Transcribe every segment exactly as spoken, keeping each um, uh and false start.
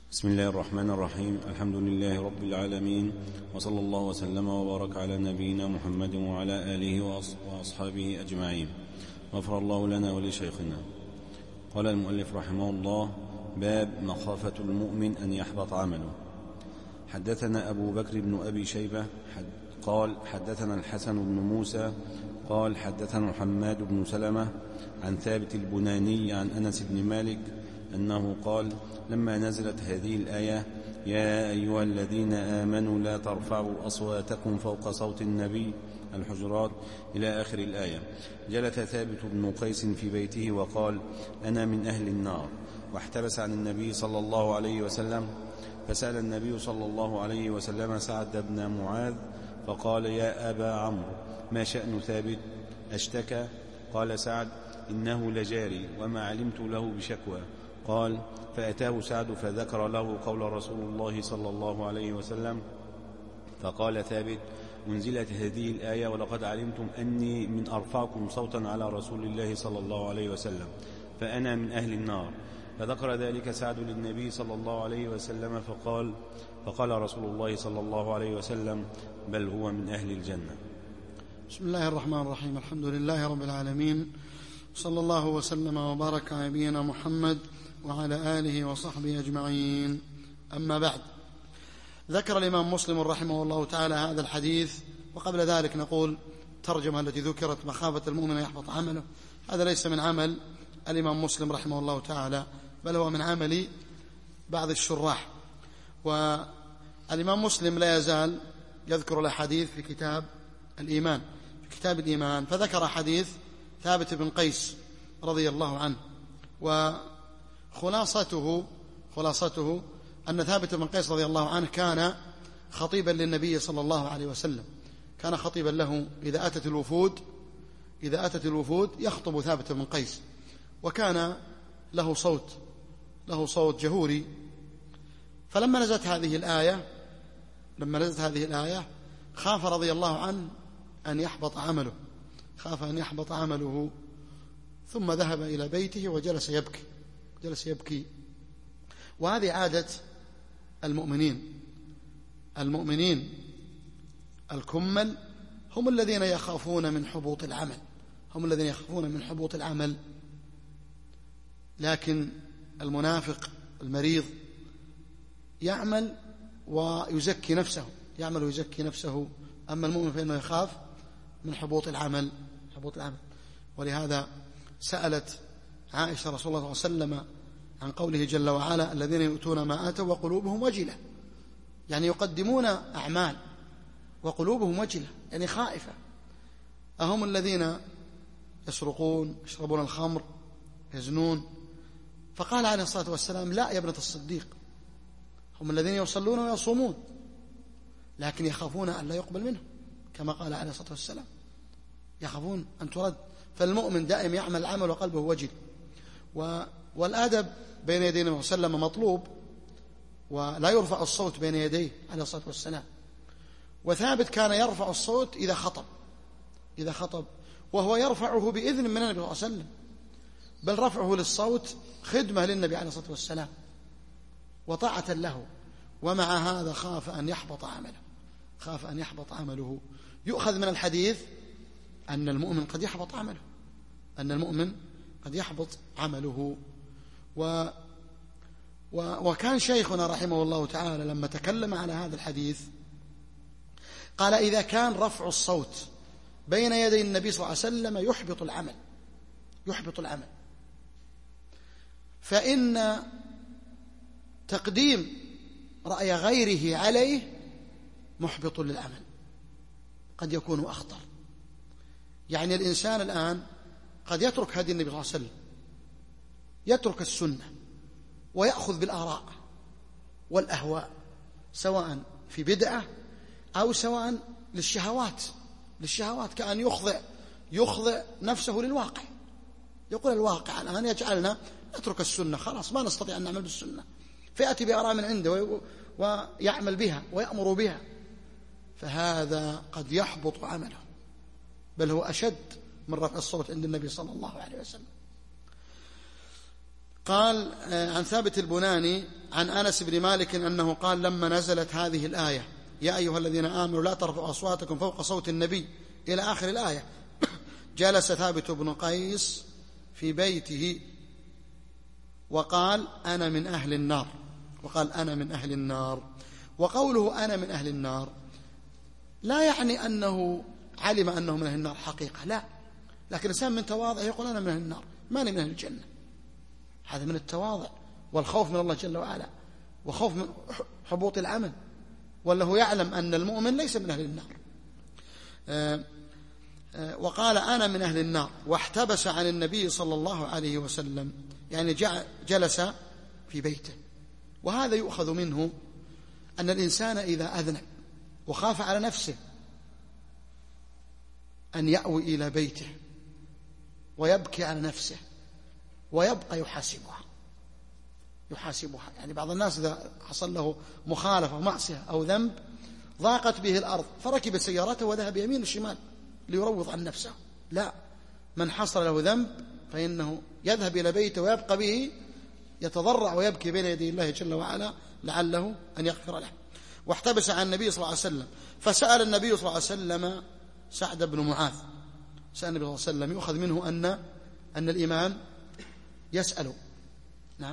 بسم الله الرحمن الرحيم. الحمد لله رب العالمين، وصلى الله وسلم وبارك على نبينا محمد وعلى آله وأصحابه أجمعين، غفر الله لنا ولشيخنا. قال المؤلف رحمه الله: باب مخافة المؤمن أن يحبط عمله. حدثنا أبو بكر بن أبي شيبة حد قال حدثنا الحسن بن موسى قال حدثنا حماد بن سلمة عن ثابت البناني عن أنس بن مالك أنه قال: لما نزلت هذه الآية: يا أيها الذين آمنوا لا ترفعوا أصواتكم فوق صوت النبي، الحجرات، إلى آخر الآية، جلس ثابت بن قيس في بيته وقال: أنا من أهل النار، واحتبس عن النبي صلى الله عليه وسلم، فسأل النبي صلى الله عليه وسلم سعد بن معاذ فقال: يا أبا عمرو، ما شأن ثابت؟ أشتكى؟ قال سعد: إنه لجاري وما علمت له بشكوى. قال: فأتاه سعد فذكر له قول رسول الله صلى الله عليه وسلم، فقال ثابت: أنزلت هذه الآية: ولقد علمتم أني من أرفعكم صوتا على رسول الله صلى الله عليه وسلم، فأنا من أهل النار. فذكر ذلك سعد للنبي صلى الله عليه وسلم، فقال فقال رسول الله صلى الله عليه وسلم: بل هو من أهل الجنة. بسم الله الرحمن الرحيم. الحمد لله رب العالمين، صلى الله وسلم وبارك على نبينا محمد وعلى آله وصحبه أجمعين. أما بعد، ذكر الإمام مسلم رحمه الله تعالى هذا الحديث، وقبل ذلك نقول ترجمة التي ذكرت: مخافة المؤمن يحبط عمله. هذا ليس من عمل الإمام مسلم رحمه الله تعالى، بل هو من عمل بعض الشراح. والإمام مسلم لا يزال يذكر الأحاديث في كتاب الإيمان في كتاب الإيمان فذكر حديث ثابت بن قيس رضي الله عنه، وخلاصته خلاصته أن ثابت بن قيس رضي الله عنه كان خطيبا للنبي صلى الله عليه وسلم، كان خطيبا له. إذا أتت الوفود إذا أتت الوفود يخطب ثابت بن قيس، وكان له صوت له صوت جهوري. فلما نزلت هذه الآية لما نزلت هذه الآية خاف رضي الله عنه أن يحبط عمله خاف أن يحبط عمله ثم ذهب إلى بيته وجلس يبكي جلس يبكي وهذه عادة المؤمنين المؤمنين الكمل، هم الذين يخافون من حبوط العمل هم الذين يخافون من حبوط العمل لكن المنافق المريض يعمل ويزكي نفسه يعمل ويزكي نفسه أما المؤمن فإنه يخاف من حبوط العمل حبوط العمل ولهذا سألت عائشة رسول الله صلى الله عليه وسلم عن قوله جل وعلا: الذين يؤتون ما آتوا وقلوبهم وجلة، يعني يقدمون أعمال وقلوبهم وجلة، يعني خائفة. أهم الذين يسرقون، يشربون الخمر، يزنون؟ فقال عليه الصلاة والسلام: لا يا ابنة الصديق، هم الذين يصلون ويصومون لكن يخافون أن لا يقبل منهم، كما قال عليه الصلاة والسلام، يخافون أن ترد. فالمؤمن دائم يعمل العمل وقلبه وجل. والأدب بين يدي النبي صلى الله عليه وسلم مطلوب، ولا يرفع الصوت بين يديه عليه الصلاة والسلام. وثابت كان يرفع الصوت إذا خطب إذا خطب وهو يرفعه بإذن من النبي صلى الله عليه وسلم، بل رفعه للصوت خدمة للنبي عليه الصلاة والسلام وطاعة له. ومع هذا خاف أن يحبط عمله خاف أن يحبط عمله يؤخذ من الحديث أن المؤمن قد يحبط عمله أن المؤمن قد يحبط عمله و و وكان شيخنا رحمه الله تعالى لما تكلم على هذا الحديث قال: إذا كان رفع الصوت بين يدي النبي صلى الله عليه وسلم يحبط العمل يحبط العمل فإن تقديم رأي غيره عليه محبط للعمل، قد يكون أخطر. يعني الإنسان الآن قد يترك هدي النبي صلى الله عليه وسلم، يترك السنة ويأخذ بالآراء والأهواء، سواء في بدعة أو سواء للشهوات للشهوات كأن يخضع يخضع نفسه للواقع، يقول الواقع الآن يجعلنا نترك السنة، خلاص ما نستطيع أن نعمل بالسنة، فيأتي بآراء من عنده ويعمل بها ويأمر بها، فهذا قد يحبط عمله، بل هو أشد من رفع الصوت عند النبي صلى الله عليه وسلم. قال عن ثابت البناني عن أنس بن مالك أنه قال لما نزلت هذه الآية يا أيها الذين آمنوا لا ترفعوا أصواتكم فوق صوت النبي إلى آخر الآية، جلس ثابت بن قيس في بيته وقال أنا من أهل النار، وقال أنا من أهل النار. وقوله أنا من أهل النار لا يعني أنه علم أنه من أهل النار حقيقة، لا، لكن الإنسان من تواضع يقول أنا من أهل النار، ماني من أهل الجنة. هذا من التواضع والخوف من الله جل وعلا وخوف من حبوط العمل، ولا هو يعلم أن المؤمن ليس من أهل النار. آه آه وقال أنا من أهل النار، واحتبس عن النبي صلى الله عليه وسلم، يعني جلس في بيته. وهذا يؤخذ منه أن الإنسان إذا أذنب وخاف على نفسه أن يأوي إلى بيته ويبكي على نفسه ويبقى يحاسبها يحاسبها يعني بعض الناس إذا حصل له مخالفة معصية أو ذنب ضاقت به الأرض فركب سيارته وذهب يمين الشمال ليروض عن نفسه، لا، من حصل له ذنب فإنه يذهب إلى بيته ويبقى به يتضرع ويبكي بين يدي الله جل وعلا لعله أن يغفر له. واحتبس عن النبي صلى الله عليه وسلم، فسأل النبي صلى الله عليه وسلم سعد بن معاذ، سأل النبي صلى الله عليه وسلم، يؤخذ منه أن أن الإمام يسأل، نعم،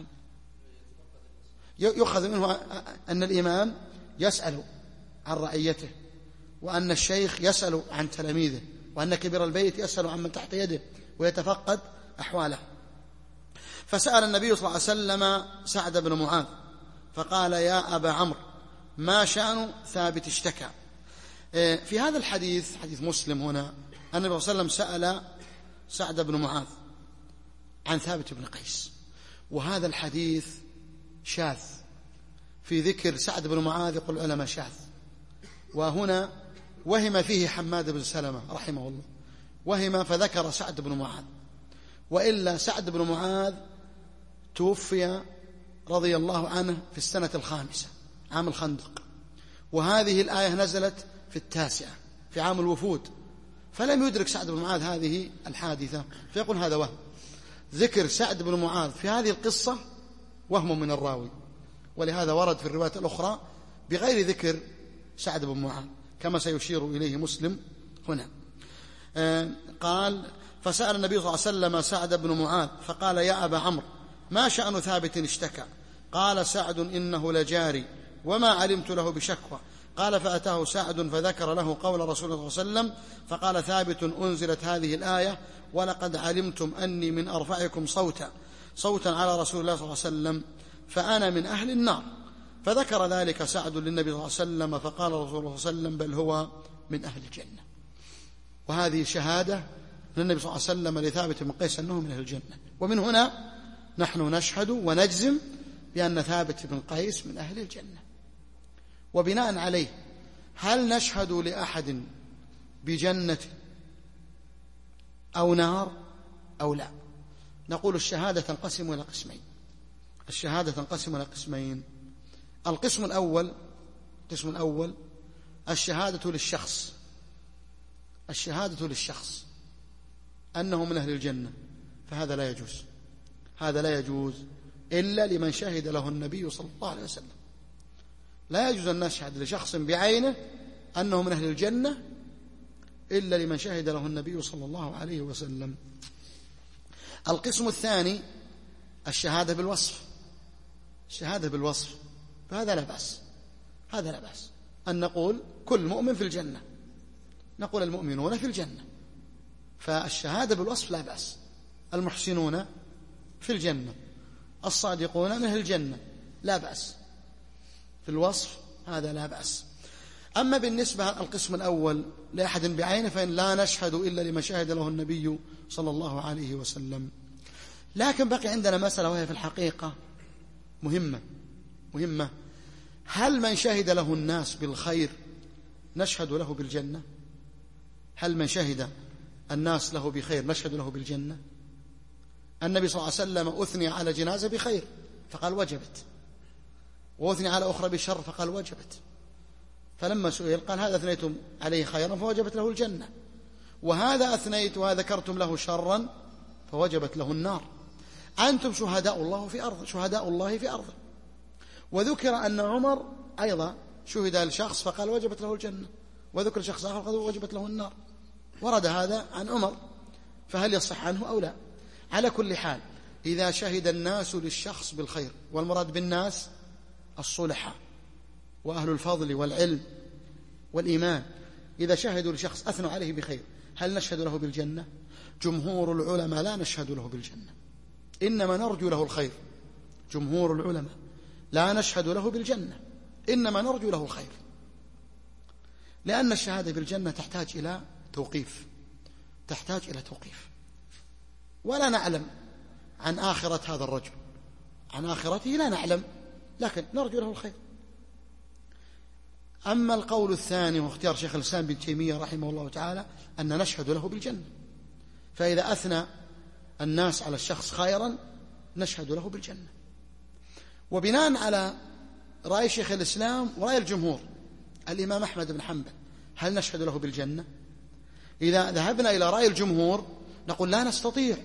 يؤخذ منه أن الإمام يسأل عن رعيته، وأن الشيخ يسأل عن تلاميذه، وأن كبير البيت يسأل عن من تحت يده ويتفقد أحواله. فسأل النبي صلى الله عليه وسلم سعد بن معاذ فقال يا أبا عمرو ما شأن ثابت اشتكى. في هذا الحديث، حديث مسلم هنا، النبي صلى الله عليه وسلم سأل سعد بن معاذ عن ثابت بن قيس، وهذا الحديث شاذ في ذكر سعد بن معاذ، يقول العلماء شاذ، وهنا وهم فيه حماد بن سلمة رحمه الله، وهم فذكر سعد بن معاذ، وإلا سعد بن معاذ توفي رضي الله عنه في السنة الخامسة عام الخندق، وهذه الآية نزلت في التاسعة في عام الوفود، فلم يدرك سعد بن معاذ هذه الحادثة، فيقول هذا وهم. ذكر سعد بن معاذ في هذه القصة وهم من الراوي، ولهذا ورد في الروايات الأخرى بغير ذكر سعد بن معاذ كما سيشير إليه مسلم هنا. آه قال فسأل النبي صلى الله عليه وسلم سعد بن معاذ فقال يا أبا عمرو ما شأن ثابت اشتكى؟ قال سعد إنه لجاري وما علمت له بشكوى. قال فأتاه سعد فذكر له قول رسول الله صلى الله عليه وسلم، فقال ثابت أنزلت هذه الآية ولقد علمتم أني من أرفعكم صوتا صوتا على رسول الله صلى الله عليه وسلم فأنا من أهل النار. فذكر ذلك سعد للنبي صلى الله عليه وسلم، فقال رسول الله صلى الله عليه وسلم بل هو من أهل الجنة. وهذه شهادة من النبي صلى الله عليه وسلم لثابت بن قيس أنه من أهل الجنة. ومن هنا نحن نشهد ونجزم بأن ثابت بن قيس من أهل الجنة. وبناء عليه هل نشهد لأحد بجنة أو نار أو لا؟ نقول الشهادة تنقسم إلى قسمين. الشهادة تنقسم إلى قسمين. القسم الأول القسم الأول الشهادة للشخص الشهادة للشخص أنه من أهل الجنة، فهذا لا يجوز هذا لا يجوز إلا لمن شهد له النبي صلى الله عليه وسلم. لا يجوز أن نشهد لشخص بعينه أنه من أهل الجنة إلا لمن شهد له النبي صلى الله عليه وسلم. القسم الثاني الشهادة بالوصف الشهادة بالوصف فهذا لا بأس هذا لا بأس أن نقول كل مؤمن في الجنة، نقول المؤمنون في الجنة، فالشهادة بالوصف لا بأس. المحسنون في الجنة، الصادقون من أهل الجنة، لا بأس في الوصف، هذا لا بأس. أما بالنسبة القسم الأول لأحد بعينه فإن لا نشهد إلا لما شهد له النبي صلى الله عليه وسلم. لكن بقي عندنا مسألة وهي في الحقيقة مهمة مهمة هل من شهد له الناس بالخير نشهد له بالجنة؟ هل من شهد الناس له بخير نشهد له بالجنة؟ النبي صلى الله عليه وسلم أثني على جنازة بخير فقال وجبت، وأثني على أخرى بشر فقال وجبت، فلما سئل قال هذا أثنيتم عليه خيرا فوجبت له الجنة، وهذا أثنيت وذكرتم له شرا فوجبت له النار. أنتم شهداء الله في أرض شهداء الله في أرضه. وذكر أن عمر أيضا شهد لشخص فقال وجبت له الجنة، وذكر شخص آخر قال وجبت له النار. ورد هذا عن عمر، فهل يصح عنه أو لا؟ على كل حال إذا شهد الناس للشخص بالخير، والمراد بالناس الصلحاء وأهل الفضل والعلم والإيمان، إذا شهدوا لشخص أثنوا عليه بخير، هل نشهد له بالجنة؟ جمهور العلماء لا نشهد له بالجنة، إنما نرجو له الخير. جمهور العلماء لا نشهد له بالجنة، إنما نرجو له الخير، لأن الشهادة بالجنة تحتاج إلى توقيف، تحتاج إلى توقيف، ولا نعلم عن آخرة هذا الرجل، عن آخرته لا نعلم، لكن نرجو له الخير. أما القول الثاني واختيار شيخ الإسلام بن تيمية رحمه الله تعالى أن نشهد له بالجنة، فإذا أثنى الناس على الشخص خيرا نشهد له بالجنة. وبناء على رأي شيخ الإسلام ورأي الجمهور الإمام أحمد بن حنبل، هل نشهد له بالجنة؟ إذا ذهبنا إلى رأي الجمهور نقول لا نستطيع،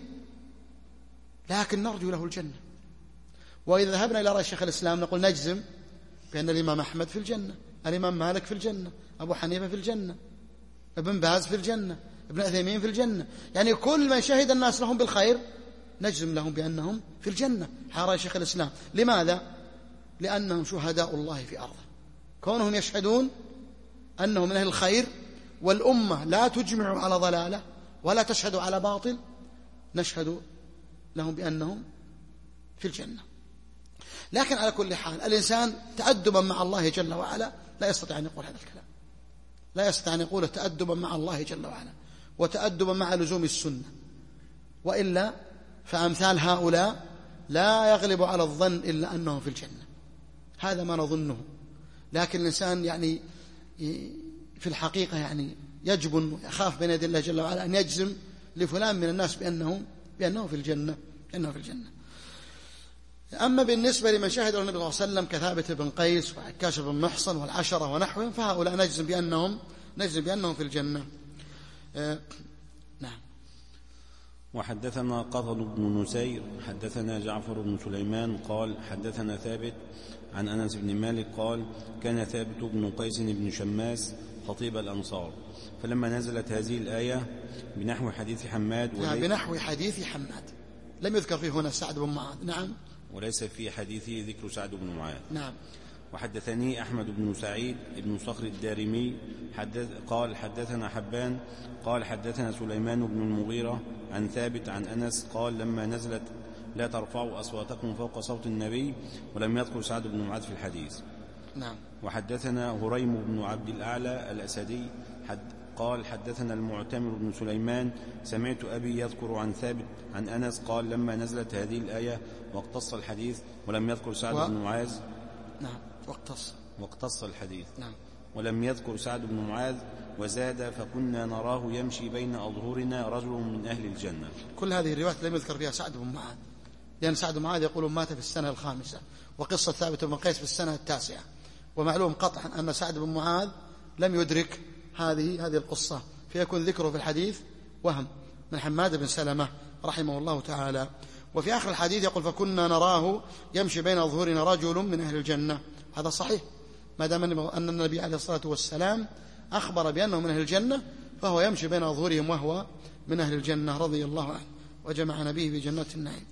لكن نرجو له الجنة. وإذا ذهبنا إلى رأي شيخ الإسلام نقول نجزم بأن الإمام أحمد في الجنة، الإمام مالك في الجنة، أبو حنيفة في الجنة، ابن باز في الجنة، ابن عثيمين في الجنة، يعني كل من شهد الناس لهم بالخير نجزم لهم بأنهم في الجنة على رأي شيخ الإسلام. لماذا؟ لأنهم شهداء الله في أرضه، كونهم يشهدون أنهم من أهل الخير والأمة لا تجمع على ضلالة ولا تشهد على باطل، نشهد لهم بأنهم في الجنة. لكن على كل حال الإنسان تأدبا مع الله جل وعلا لا يستطيع أن يقول هذا الكلام، لا يستطيع أن يقول تأدبا مع الله جل وعلا وتأدبا مع لزوم السنة، وإلا فأمثال هؤلاء لا يغلب على الظن إلا أنهم في الجنة، هذا ما نظنه. لكن الإنسان يعني في الحقيقة يعني يجبن ويخاف بين يدي الله جل وعلا أن يجزم لفلان من الناس بأنه بأنه في الجنة، بأنه في الجنة. أما بالنسبة لمن شهد النبي صلى الله عليه وسلم كثابت بن قيس وعكاش بن محصن والعشرة ونحوهم، فهؤلاء نجزم بأنهم نجزم بأنهم في الجنة. آه نعم. وحدثنا قتادة بن نسير حدثنا جعفر بن سليمان قال حدثنا ثابت عن أنس بن مالك قال كان ثابت بن قيس بن شماس خطيب الأنصار، فلما نزلت هذه الآية بنحو حديث حماد نعم بنحو حديث حماد، لم يذكر فيه هنا سعد بن معاذ. نعم. وليس في حديثه ذكر سعد بن معاذ. نعم. وحدثني أحمد بن سعيد بن صخر الدارمي حدث قال حدثنا حبان قال حدثنا سليمان بن المغيرة عن ثابت عن أنس قال لما نزلت لا ترفعوا أصواتكم فوق صوت النبي، ولم يذكر سعد بن معاذ في الحديث. نعم. وحدثنا هريم بن عبد الأعلى الأسدي حد قال حدثنا المعتمر بن سليمان سمعت أبي يذكر عن ثابت عن أنس قال لما نزلت هذه الآية واقتص الحديث، ولم يذكر سعد و... بن معاذ. نعم. واقتص واقتص الحديث. نعم. ولم يذكر سعد بن معاذ وزاد فكنا نراه يمشي بين أظهرنا رجل من أهل الجنة. كل هذه الروايات لم يذكر فيها سعد بن معاذ، لأن سعد بن معاذ يقول مات في السنة الخامسة، وقصة ثابت بن قيس في السنة التاسعة، ومعلوم قطعا أن سعد بن معاذ لم يدرك هذه هذه القصة، فيكون ذكره في الحديث وهم من حماد بن سلمة رحمه الله تعالى. وفي آخر الحديث يقول فكنا نراه يمشي بين أظهرنا رجل من أهل الجنة، هذا صحيح ما دام أن النبي عليه الصلاة والسلام أخبر بأنه من أهل الجنة، فهو يمشي بين أظهرهم وهو من أهل الجنة رضي الله عنه وجمع نبيه بجنات النعيم.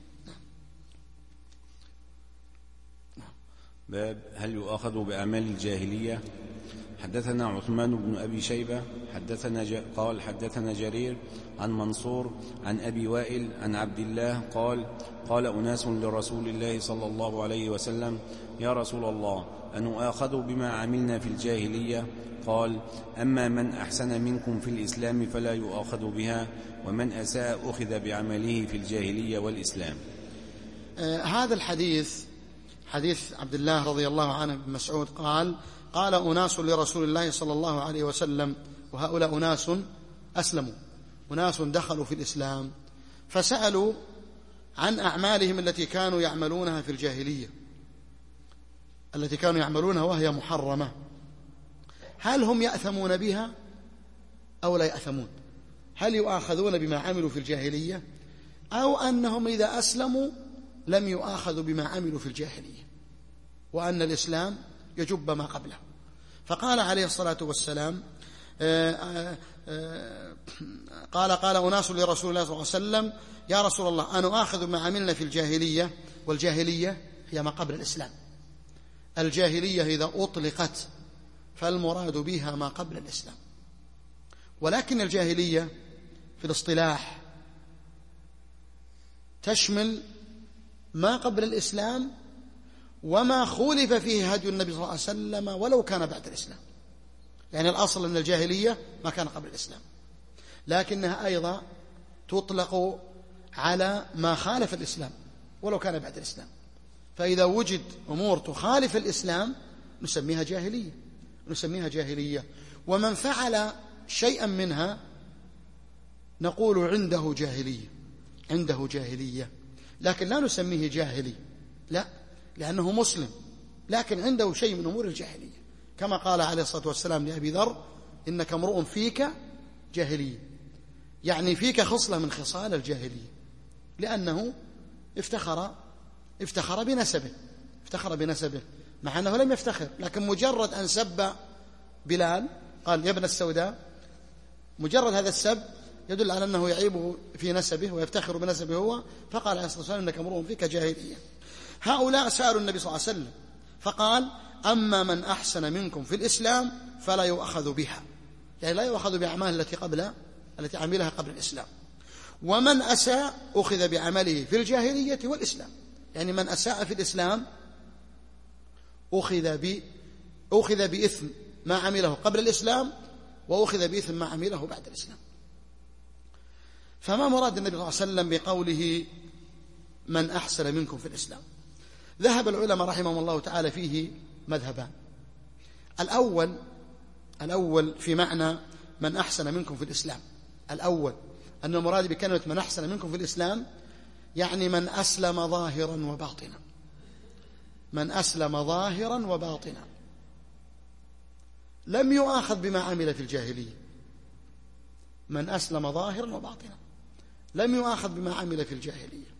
باب هل يؤاخذ بأعمال الجاهلية؟ حدثنا عثمان بن أبي شيبة حدثنا ج... قال حدثنا جرير عن منصور عن أبي وائل عن عبد الله قال قال أناس لرسول الله صلى الله عليه وسلم يا رسول الله أنؤاخذ بما عملنا في الجاهلية؟ قال أما من أحسن منكم في الإسلام فلا يؤاخذ بها، ومن أساء أخذ بعمله في الجاهلية والإسلام. آه هذا الحديث حديث عبد الله رضي الله عنه بن مسعود قال قال أناس لرسول الله صلى الله عليه وسلم، وهؤلاء أناس أسلموا، أناس دخلوا في الإسلام، فسألوا عن أعمالهم التي كانوا يعملونها في الجاهلية، التي كانوا يعملونها وهي محرمة، هل هم يأثمون بها أو لا يأثمون؟ هل يؤاخذون بما عملوا في الجاهلية أو أنهم إذا أسلموا لم يؤاخذوا بما عملوا في الجاهلية، وأن الإسلام يجب ما قبله. فقال عليه الصلاة والسلام آآ آآ قال قال أناس لرسول الله صلى الله عليه وسلم يا رسول الله أنا آخذ ما عملنا في الجاهلية، والجاهلية هي ما قبل الإسلام. الجاهلية إذا أطلقت فالمراد بها ما قبل الإسلام، ولكن الجاهلية في الاصطلاح تشمل ما قبل الإسلام وما خولف فيه هدي النبي صلى الله عليه وسلم ولو كان بعد الإسلام. يعني الأصل أن الجاهلية ما كان قبل الإسلام، لكنها أيضا تطلق على ما خالف الإسلام ولو كان بعد الإسلام. فإذا وجد أمور تخالف الإسلام نسميها جاهلية نسميها جاهلية ومن فعل شيئا منها نقول عنده جاهلية عنده جاهلية لكن لا نسميه جاهلي، لا، لأنه مسلم لكن عنده شيء من أمور الجاهلية، كما قال عليه الصلاة والسلام لأبي ذر إنك امرؤ فيك جاهلية، يعني فيك خصلة من خصال الجاهلية، لأنه افتخر افتخر بنسبه افتخر بنسبه مع أنه لم يفتخر، لكن مجرد أن سب بلال قال يا ابن السوداء، مجرد هذا السب يدل على أنه يعيبه في نسبه ويفتخر بنسبه هو، فقال عليه الصلاة والسلام إنك امرؤ فيك جاهلية. هؤلاء سألوا النبي صلى الله عليه وسلم فقال أما من أحسن منكم في الإسلام فلا يؤخذ بها، يعني لا يؤخذ بأعمال التي قبل التي عملها قبل الإسلام، ومن أساء أخذ بعمله في الجاهلية والإسلام، يعني من أساء في الإسلام أخذ ب أخذ بإثم ما عمله قبل الإسلام وأخذ بإثم ما عمله بعد الإسلام. فما مراد النبي صلى الله عليه وسلم بقوله من أحسن منكم في الإسلام؟ ذهب العلماء رحمهم الله تعالى فيه مذهبان. الأول الأول في معنى من أحسن منكم في الإسلام، الأول أن المراد بكلمة من أحسن منكم في الإسلام يعني من أسلم ظاهرا وباطنا، من أسلم ظاهرا وباطنا لم يؤاخذ بما عمل في الجاهلية، من أسلم ظاهرا وباطنا لم يؤاخذ بما عمل في الجاهلية.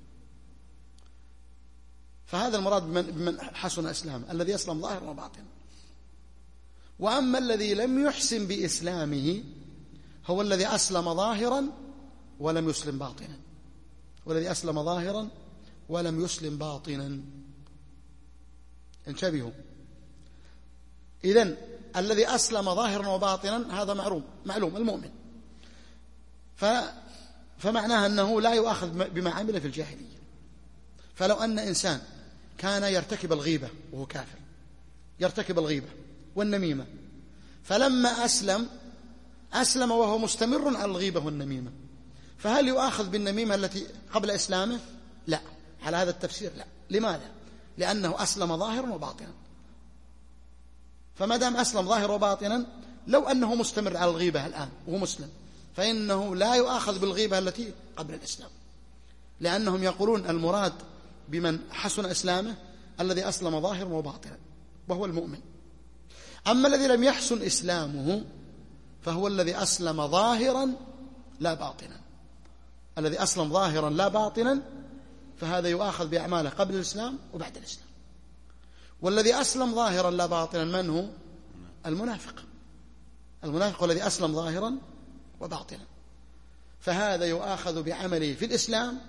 فهذا المراد بمن حسن إسلام الذي أسلم ظاهرا وباطنا. وأما الذي لم يحسن بإسلامه هو الذي أسلم ظاهرا ولم يسلم باطنا، والذي أسلم ظاهرا ولم يسلم باطنا. انتبهوا، إذن الذي أسلم ظاهرا وباطنا هذا معلوم معلوم المؤمن، ف فمعناها أنه لا يؤاخذ بما عمل في الجاهلية. فلو أن إنسان كان يرتكب الغيبة وهو كافر، يرتكب الغيبة والنميمة، فلما أسلم أسلم وهو مستمر على الغيبة والنميمة، فهل يؤاخذ بالنميمة التي قبل إسلامه؟ لا، على هذا التفسير لا. لماذا؟ لأنه أسلم ظاهرا وباطنا. فما دام أسلم ظاهرا وباطنا، لو أنه مستمر على الغيبة الآن وهو مسلم فإنه لا يؤاخذ بالغيبة التي قبل الإسلام، لأنهم يقولون المراد بمن حسن إسلامه الذي أسلم ظاهرا وباطنا وهو المؤمن. أما الذي لم يحسن إسلامه فهو الذي أسلم ظاهرا لا باطنا، الذي أسلم ظاهرا لا باطنا فهذا يؤاخذ بأعماله قبل الإسلام وبعد الإسلام. والذي أسلم ظاهرا لا باطنا من هو؟ المنافق. المنافق الذي أسلم ظاهرا وباطنا، فهذا يؤاخذ بعمله في الإسلام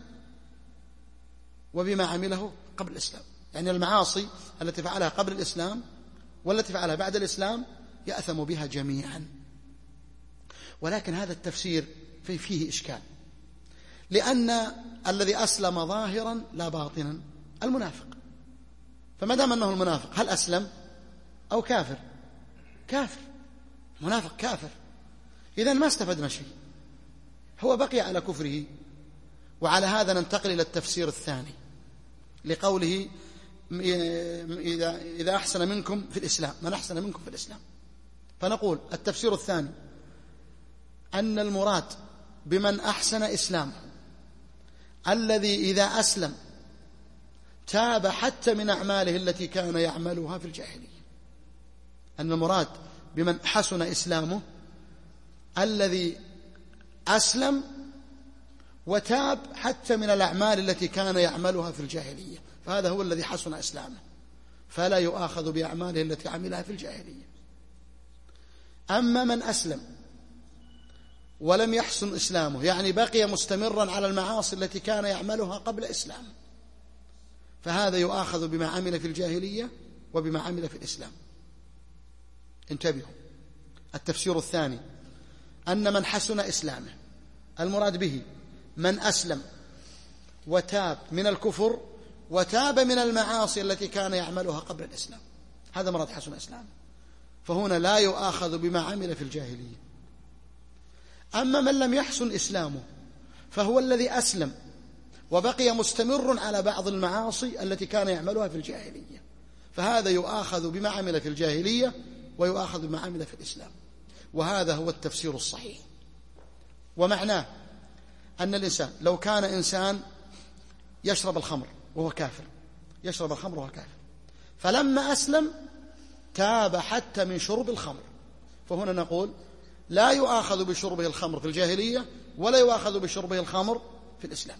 وبما عمله قبل الإسلام، يعني المعاصي التي فعلها قبل الإسلام والتي فعلها بعد الإسلام يأثم بها جميعا. ولكن هذا التفسير فيه إشكال، لأن الذي أسلم ظاهرا لا باطنا المنافق، فما دام أنه المنافق هل أسلم أو كافر؟ كافر، منافق كافر، إذن ما استفدنا شيء، هو بقي على كفره. وعلى هذا ننتقل إلى التفسير الثاني لقوله إذا, إذا أحسن منكم في الإسلام، من أحسن منكم في الإسلام. فنقول التفسير الثاني أن المراد بمن أحسن إسلامه الذي إذا أسلم تاب حتى من أعماله التي كان يعملها في الجاهلية. أن المراد بمن حسن إسلامه الذي أسلم وتاب حتى من الأعمال التي كان يعملها في الجاهلية، فهذا هو الذي حسن إسلامه، فلا يؤاخذ بأعماله التي عملها في الجاهلية. أما من أسلم ولم يحسن إسلامه، يعني بقي مستمرا على المعاصي التي كان يعملها قبل إسلامه، فهذا يؤاخذ بما عمل في الجاهلية وبما عمل في الإسلام. انتبهوا، التفسير الثاني أن من حسن إسلامه المراد به من أسلم وتاب من الكفر وتاب من المعاصي التي كان يعملها قبل الإسلام، هذا مراد حسن إسلامه، فهنا لا يؤاخذ بما عمل في الجاهلية. أما من لم يحسن إسلامه فهو الذي أسلم وبقي مستمر على بعض المعاصي التي كان يعملها في الجاهلية، فهذا يؤاخذ بما عمل في الجاهلية ويؤاخذ بما عمل في الإسلام، وهذا هو التفسير الصحيح. ومعناه أن الإنسان لو كان إنسان يشرب الخمر وهو كافر، يشرب الخمر وهو كافر، فلما أسلم تاب حتى من شرب الخمر، فهنا نقول لا يؤاخذ بشربه الخمر في الجاهلية ولا يؤاخذ بشربه الخمر في الإسلام.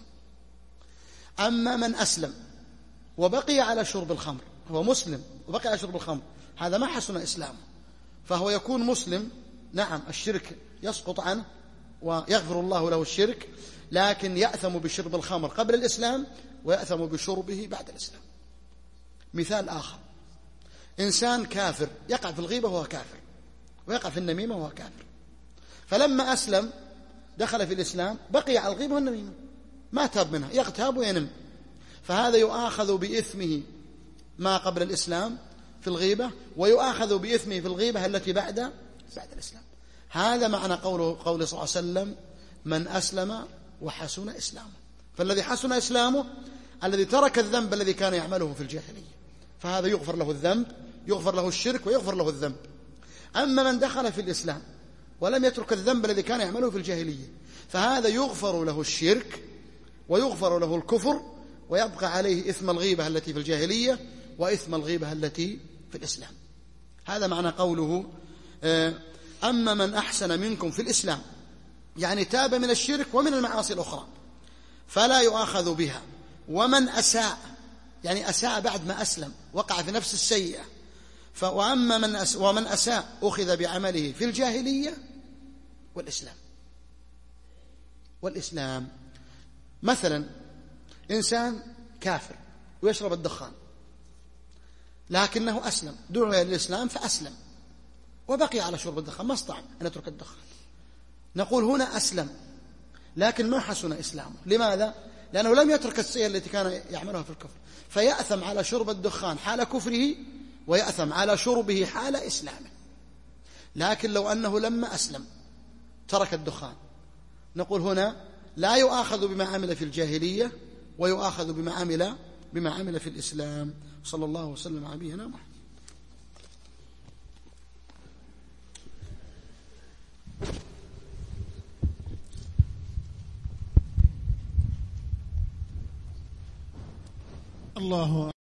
أما من أسلم وبقي على شرب الخمر، هو مسلم وبقي على شرب الخمر، هذا ما حسن إسلامه، فهو يكون مسلم، نعم الشرك يسقط عنه ويغفر الله له الشرك، لكن يأثم بشرب الخمر قبل الإسلام ويأثم بشربه بعد الإسلام. مثال آخر، إنسان كافر يقع في الغيبة وهو كافر، ويقع في النميمة وهو كافر، فلما أسلم دخل في الإسلام بقي على الغيبة والنميمة، ما تاب منها، يغتاب وينم، فهذا يؤاخذ بإثمه ما قبل الإسلام في الغيبة، ويؤاخذ بإثمه في الغيبة التي بعد بعد الإسلام. هذا معنى قوله قول صلى الله عليه وسلم من أسلم وحسن إسلامه، فالذي حسن إسلامه الذي ترك الذنب الذي كان يعمله في الجاهلية، فهذا يغفر له الذنب، يغفر له الشرك ويغفر له الذنب. أما من دخل في الإسلام ولم يترك الذنب الذي كان يعمله في الجاهلية، فهذا يغفر له الشرك ويغفر له الكفر، ويبقى عليه إثم الغيبة التي في الجاهلية وإثم الغيبة التي في الإسلام. هذا معنى قوله أما من أحسن منكم في الإسلام، يعني تاب من الشرك ومن المعاصي الأخرى فلا يؤاخذ بها، ومن أساء يعني أساء بعد ما أسلم وقع في نفس السيئة، وأما من أس ومن أساء أخذ بعمله في الجاهلية والإسلام. والإسلام مثلا إنسان كافر ويشرب الدخان، لكنه أسلم، دعي للإسلام فأسلم وبقي على شرب الدخان، ما استطاع أن يترك الدخان، نقول هنا أسلم لكن ما حسن إسلامه. لماذا؟ لأنه لم يترك السيئة التي كان يعملها في الكفر، فيأثم على شرب الدخان حال كفره ويأثم على شربه حال إسلامه. لكن لو أنه لما أسلم ترك الدخان، نقول هنا لا يؤاخذ بما عمل في الجاهلية ويؤاخذ بما عمل بما عمل في الإسلام. صلى الله وسلم على نبينا محمد. الله